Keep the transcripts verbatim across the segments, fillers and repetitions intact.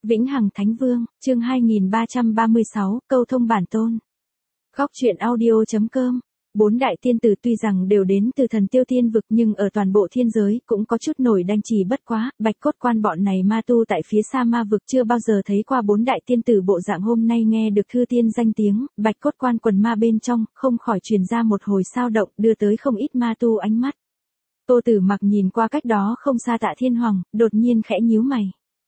Vĩnh Hằng Thánh Vương, chương hai nghìn ba trăm ba mươi sáu, câu thông bản tôn. Góc truyện audio.com. Bốn đại tiên tử tuy rằng đều đến từ thần tiêu tiên vực nhưng ở toàn bộ thiên giới cũng có chút nổi đanh chỉ bất quá, bạch cốt quan bọn này ma tu tại phía xa ma vực chưa bao giờ thấy qua bốn đại tiên tử bộ dạng hôm nay nghe được thư tiên danh tiếng, bạch cốt quan quần ma bên trong, không khỏi truyền ra một hồi sao động đưa tới không ít ma tu ánh mắt. Tô Tử Mặc nhìn qua cách đó không xa Tạ Thiên Hoàng, đột nhiên khẽ nhíu mày.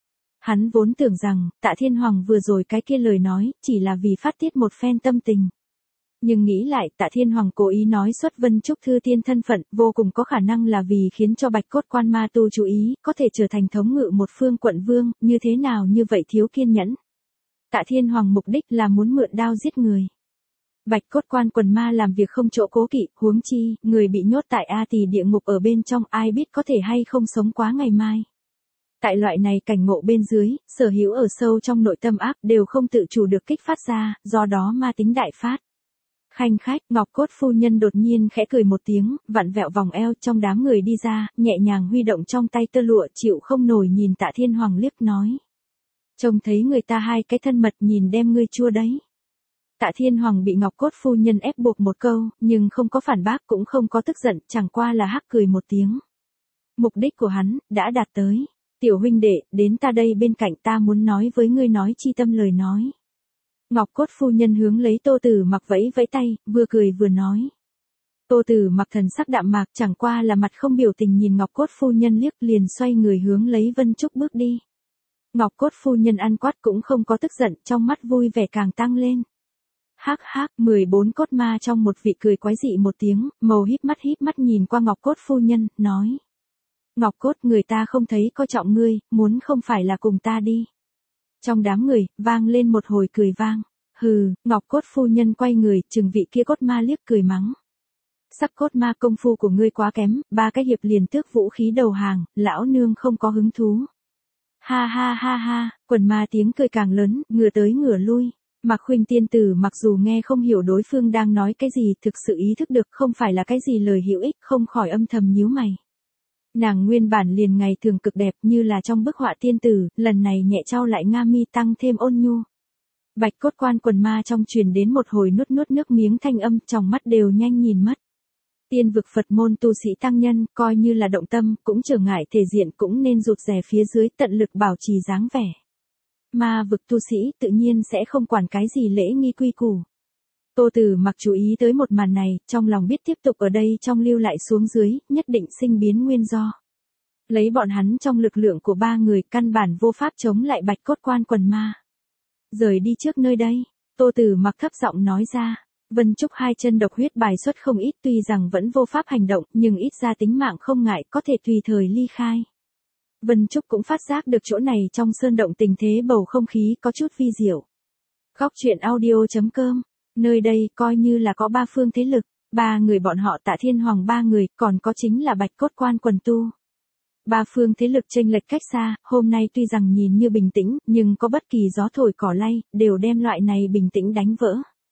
Hắn vốn tưởng rằng, Tạ Thiên Hoàng vừa rồi cái kia lời nói, chỉ là vì phát tiết một phen tâm tình. Nhưng nghĩ lại, Tạ Thiên Hoàng cố ý nói xuất Vân Trúc Thư Tiên thân phận, vô cùng có khả năng là vì khiến cho bạch cốt quan ma tu chú ý, có thể trở thành thống ngự một phương quận vương, như thế nào như vậy thiếu kiên nhẫn. Tạ Thiên Hoàng mục đích là muốn mượn đao giết người. Bạch cốt quan quần ma làm việc không chỗ cố kỵ, huống chi, người bị nhốt tại A Tỳ địa ngục ở bên trong ai biết có thể hay không sống quá ngày mai. Tại loại này cảnh ngộ bên dưới, sở hữu ở sâu trong nội tâm ác đều không tự chủ được kích phát ra, do đó ma tính đại phát. Khanh khách, Ngọc Cốt phu nhân đột nhiên khẽ cười một tiếng, vặn vẹo vòng eo trong đám người đi ra, nhẹ nhàng huy động trong tay tơ lụa chịu không nổi nhìn Tạ Thiên Hoàng liếc nói. Trông thấy người ta hai cái thân mật nhìn đem ngươi chua đấy. Tạ Thiên Hoàng bị Ngọc Cốt phu nhân ép buộc một câu, nhưng không có phản bác cũng không có tức giận, chẳng qua là hắc cười một tiếng. Mục đích của hắn, đã đạt tới. Tiểu huynh đệ, đến ta đây bên cạnh ta muốn nói với ngươi nói chi tâm lời nói. Ngọc Cốt phu nhân hướng lấy Tô Tử Mặc vẫy vẫy tay, vừa cười vừa nói. Tô Tử Mặc thần sắc đạm mạc chẳng qua là mặt không biểu tình nhìn Ngọc Cốt phu nhân liếc liền xoay người hướng lấy Vân Trúc bước đi. Ngọc Cốt phu nhân ăn quát cũng không có tức giận, trong mắt vui vẻ càng tăng lên. Hắc hắc, mười bốn cốt ma trong một vị cười quái dị một tiếng, màu híp mắt híp mắt nhìn qua Ngọc Cốt phu nhân, nói. Ngọc Cốt, người ta không thấy coi trọng ngươi, muốn không phải là cùng ta đi. Trong đám người, vang lên một hồi cười vang. Hừ, Ngọc Cốt phu nhân quay người, chừng vị kia cốt ma liếc cười mắng. Sắc cốt ma công phu của ngươi quá kém, ba cái hiệp liền tước vũ khí đầu hàng, lão nương không có hứng thú. Ha ha ha ha, quần ma tiếng cười càng lớn, ngửa tới ngửa lui. Mạc Khuynh tiên tử mặc dù nghe không hiểu đối phương đang nói cái gì, thực sự ý thức được không phải là cái gì lời hữu ích, không khỏi âm thầm nhíu mày. Nàng nguyên bản liền ngày thường cực đẹp như là trong bức họa tiên tử, lần này nhẹ trao lại nga mi tăng thêm ôn nhu. Bạch cốt quan quần ma trong truyền đến một hồi nuốt nuốt nước miếng thanh âm, trong mắt đều nhanh nhìn mất. Tiên vực Phật môn tu sĩ tăng nhân, coi như là động tâm, cũng trở ngại thể diện cũng nên rụt rè phía dưới tận lực bảo trì dáng vẻ. Ma vực tu sĩ tự nhiên sẽ không quản cái gì lễ nghi quy củ. Tô Tử Mặc chú ý tới một màn này, trong lòng biết tiếp tục ở đây trong lưu lại xuống dưới, nhất định sinh biến nguyên do. Lấy bọn hắn trong lực lượng của ba người căn bản vô pháp chống lại bạch cốt quan quần ma. Rời đi trước nơi đây, Tô Tử Mặc thấp giọng nói ra. Vân Trúc hai chân độc huyết bài xuất không ít tuy rằng vẫn vô pháp hành động nhưng ít ra tính mạng không ngại có thể tùy thời ly khai. Vân Trúc cũng phát giác được chỗ này trong sơn động tình thế bầu không khí có chút vi diệu. Góc truyện audio.com. Nơi đây coi như là có ba phương thế lực, ba người bọn họ Tạ Thiên Hoàng ba người, còn có chính là bạch cốt quan quần tu. Ba phương thế lực chênh lệch cách xa, hôm nay tuy rằng nhìn như bình tĩnh, nhưng có bất kỳ gió thổi cỏ lay, đều đem loại này bình tĩnh đánh vỡ.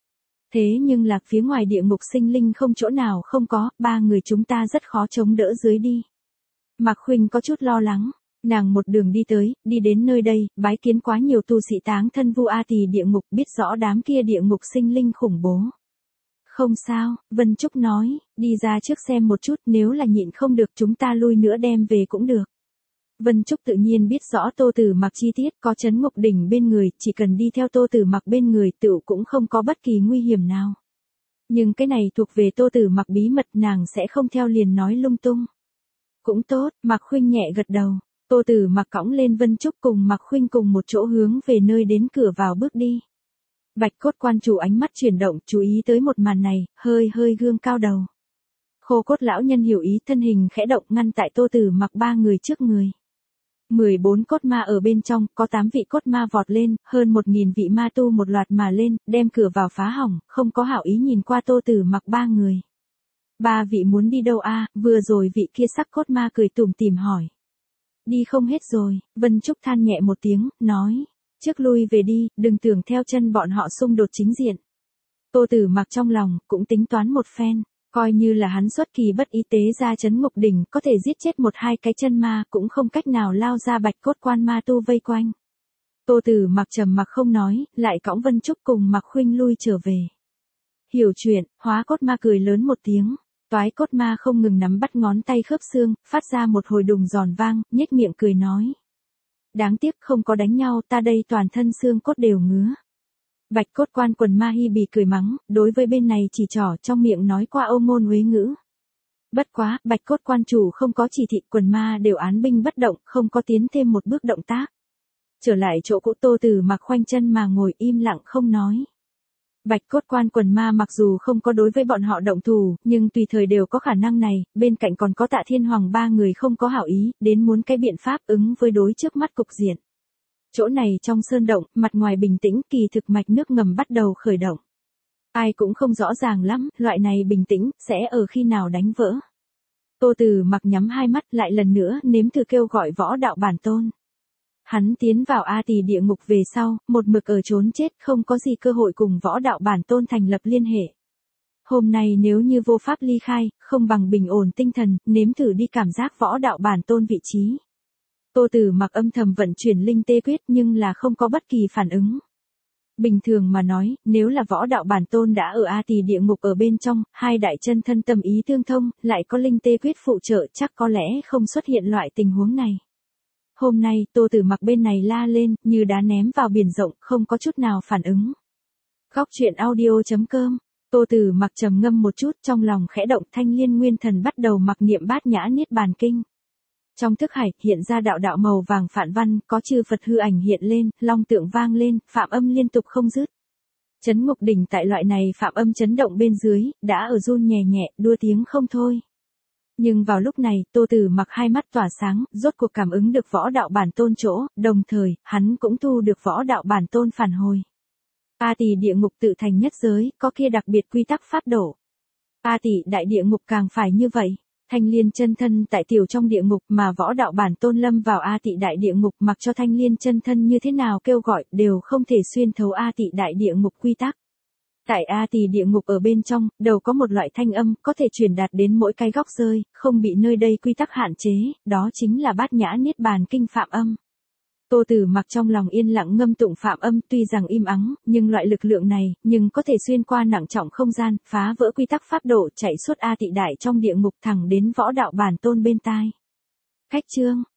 Thế nhưng là phía ngoài địa ngục sinh linh không chỗ nào không có, ba người chúng ta rất khó chống đỡ dưới đi. Mạc Khuynh có chút lo lắng. Nàng một đường đi tới, đi đến nơi đây, bái kiến quá nhiều tu sĩ táng thân vu A Tỳ địa ngục, biết rõ đám kia địa ngục sinh linh khủng bố. Không sao, Vân Trúc nói, đi ra trước xem một chút, nếu là nhịn không được chúng ta lui nữa đem về cũng được. Vân Trúc tự nhiên biết rõ Tô Tử Mặc chi tiết, có Trấn Ngục Đỉnh bên người, chỉ cần đi theo Tô Tử Mặc bên người tựu cũng không có bất kỳ nguy hiểm nào. Nhưng cái này thuộc về Tô Tử Mặc bí mật, nàng sẽ không theo liền nói lung tung. Cũng tốt, Mạc Khuynh nhẹ gật đầu. Tô Tử Mặc cõng lên Vân Trúc cùng Mạc Khuynh cùng một chỗ hướng về nơi đến cửa vào bước đi. Bạch cốt quan chủ ánh mắt chuyển động, chú ý tới một màn này, hơi hơi gương cao đầu. Khô cốt lão nhân hiểu ý, thân hình khẽ động ngăn tại Tô Tử Mặc ba người trước người. mười bốn cốt ma ở bên trong, có tám vị cốt ma vọt lên, hơn một nghìn vị ma tu một loạt mà lên, đem cửa vào phá hỏng, không có hảo ý nhìn qua Tô Tử Mặc ba người. Ba vị muốn đi đâu a? Vừa rồi vị kia sắc cốt ma cười tủm tỉm hỏi. Đi không hết rồi, Vân Trúc than nhẹ một tiếng, nói. Trước lui về đi, đừng tưởng theo chân bọn họ xung đột chính diện. Tô Tử Mặc trong lòng, cũng tính toán một phen, coi như là hắn xuất kỳ bất ý tế ra Trấn Ngục Đỉnh, có thể giết chết một hai cái chân ma, cũng không cách nào lao ra bạch cốt quan ma tu vây quanh. Tô Tử Mặc trầm mặc không nói, lại cõng Vân Trúc cùng Mạc Khuynh lui trở về. Hiểu chuyện, Hóa Cốt Ma cười lớn một tiếng. Toái Cốt Ma không ngừng nắm bắt ngón tay khớp xương, phát ra một hồi đùng giòn vang, nhếch miệng cười nói. Đáng tiếc không có đánh nhau, ta đây toàn thân xương cốt đều ngứa. Bạch Cốt Quan Quần Ma Hi Bì cười mắng, đối với bên này chỉ trỏ trong miệng nói qua Âu ngôn huế ngữ. Bất quá, Bạch Cốt Quan chủ không có chỉ thị, quần ma đều án binh bất động, không có tiến thêm một bước động tác. Trở lại chỗ cũ, Tô Tử Mặc khoanh chân mà ngồi im lặng không nói. Bạch Cốt Quan Quần Ma mặc dù không có đối với bọn họ động thủ, nhưng tùy thời đều có khả năng này, bên cạnh còn có Tạ Thiên Hoàng ba người không có hảo ý, đến muốn cái biện pháp ứng với đối trước mắt cục diện. Chỗ này trong sơn động, mặt ngoài bình tĩnh, kỳ thực mạch nước ngầm bắt đầu khởi động. Ai cũng không rõ ràng lắm, loại này bình tĩnh, sẽ ở khi nào đánh vỡ. Tô Tử Mặc nhắm hai mắt lại lần nữa nếm thử kêu gọi võ đạo bản tôn. Hắn tiến vào A Tỳ địa ngục về sau, một mực ở trốn chết không có gì cơ hội cùng võ đạo bản tôn thành lập liên hệ. Hôm nay nếu như vô pháp ly khai, không bằng bình ổn tinh thần, nếm thử đi cảm giác võ đạo bản tôn vị trí. Tô Tử Mặc âm thầm vận chuyển linh tê quyết nhưng là không có bất kỳ phản ứng. Bình thường mà nói, nếu là võ đạo bản tôn đã ở A Tỳ địa ngục ở bên trong, hai đại chân thân tâm ý tương thông, lại có linh tê quyết phụ trợ chắc có lẽ không xuất hiện loại tình huống này. Hôm nay, Tô Tử Mặc bên này la lên, như đá ném vào biển rộng, không có chút nào phản ứng. Góc truyện audio chấm com. Tô Tử Mặc trầm ngâm một chút, trong lòng khẽ động, Thanh Liên Nguyên Thần bắt đầu mặc niệm Bát Nhã Niết Bàn Kinh. Trong thức hải, hiện ra đạo đạo màu vàng phản văn, có chư Phật hư ảnh hiện lên, long tượng vang lên, phạm âm liên tục không dứt. Chấn ngục đỉnh tại loại này phạm âm chấn động bên dưới, đã ở run nhẹ nhẹ, đua tiếng không thôi. Nhưng vào lúc này, Tô Tử Mặc hai mắt tỏa sáng, rốt cuộc cảm ứng được võ đạo bản tôn chỗ, đồng thời, hắn cũng thu được võ đạo bản tôn phản hồi. A Tỳ địa ngục tự thành nhất giới, có kia đặc biệt quy tắc pháp độ. A Tỳ đại địa ngục càng phải như vậy. Thanh Liên chân thân tại tiểu trong địa ngục mà võ đạo bản tôn lâm vào A Tỳ đại địa ngục, mặc cho Thanh Liên chân thân như thế nào kêu gọi, đều không thể xuyên thấu A Tỳ đại địa ngục quy tắc. Tại A Tỳ địa ngục ở bên trong, đầu có một loại thanh âm, có thể truyền đạt đến mỗi cái góc rơi, không bị nơi đây quy tắc hạn chế, đó chính là Bát Nhã Niết Bàn Kinh phạm âm. Tô Tử Mặc trong lòng yên lặng ngâm tụng phạm âm, tuy rằng im ắng, nhưng loại lực lượng này, nhưng có thể xuyên qua nặng trọng không gian, phá vỡ quy tắc pháp độ, chạy suốt A Tỳ đại trong địa ngục thẳng đến võ đạo bản tôn bên tai. Khách chương